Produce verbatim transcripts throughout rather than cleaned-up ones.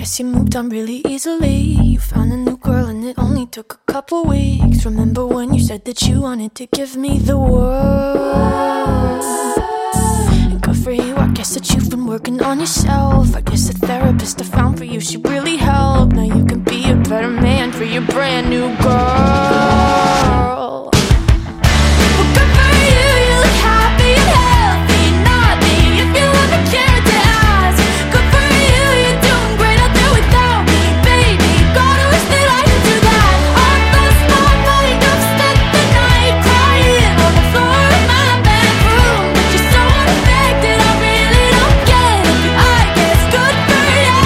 guess you moved on really easily. You found a new girl and it only took a couple weeks. Remember when you said that you wanted to give me the world? And good for you, I guess that you've been working on yourself. I guess the therapist I found for you, she really helped. Now you can be a better man for your brand new girl. Well, good for you, you look happy and healthy. Not me, if you ever cared to ask. Good for you, you're doing great out there without me, baby. God, I wish that I could do that. I've lost my mind, I've spent the night crying on the floor of my bedroom. But you're so unaffected, I really don't get it. I guess good for you.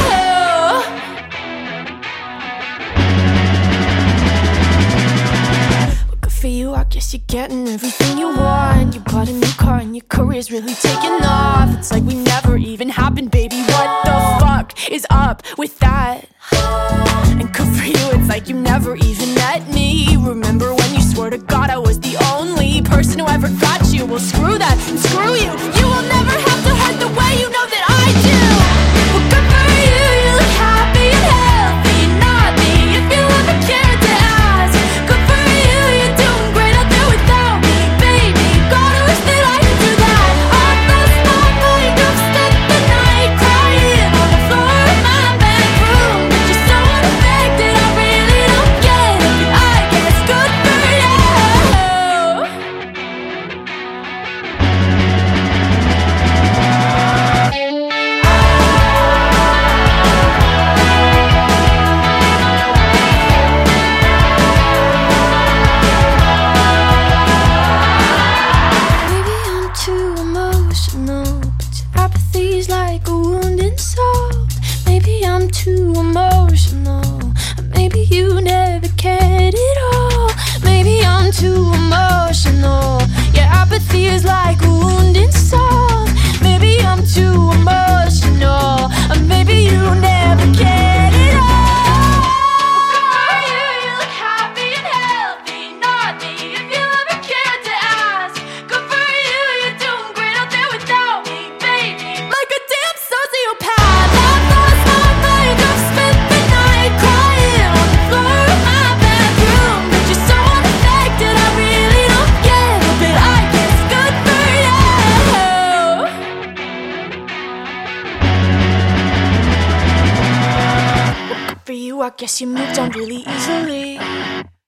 Well, good for you, I guess you're getting everything you want. You bought a new car and your career's really taking off. It's like we never even happened, baby. What the fuck is up with that? And good for you, it's like you never even met me. Remember when you swore to God I was the only person who ever got you? Well, screw that and screw you. You will never have to hurt the way you know that I do. Well, good for you, you look happy and healthy. Not me, if you ever cared to ask. Good for you, you're doing great out there without me, baby. God, I wish that I could do that. I've lost my mind, I've spent the night crying on the floor of my bedroom. But you're so unaffected, I really don't get it. I guess good for you. Maybe I'm too emotional, but your apathy's like a wounded soul. Maybe I'm too emotional, or maybe you never cared at all. Maybe I'm too emotional, your apathy is like a wounded soul. Maybe I'm too emotional, or maybe you never cared at all. Good for you, you look happy and healthy. Not me, if you ever cared to ask. Good for you, you're doing great out there without me, baby. Like a damn sociopath, I've lost my mind. I've spent the night crying on the floor of my bedroom. But you're so unaffected, I really don't get it. But I guess good for you. Good for you, I guess you moved on really easily.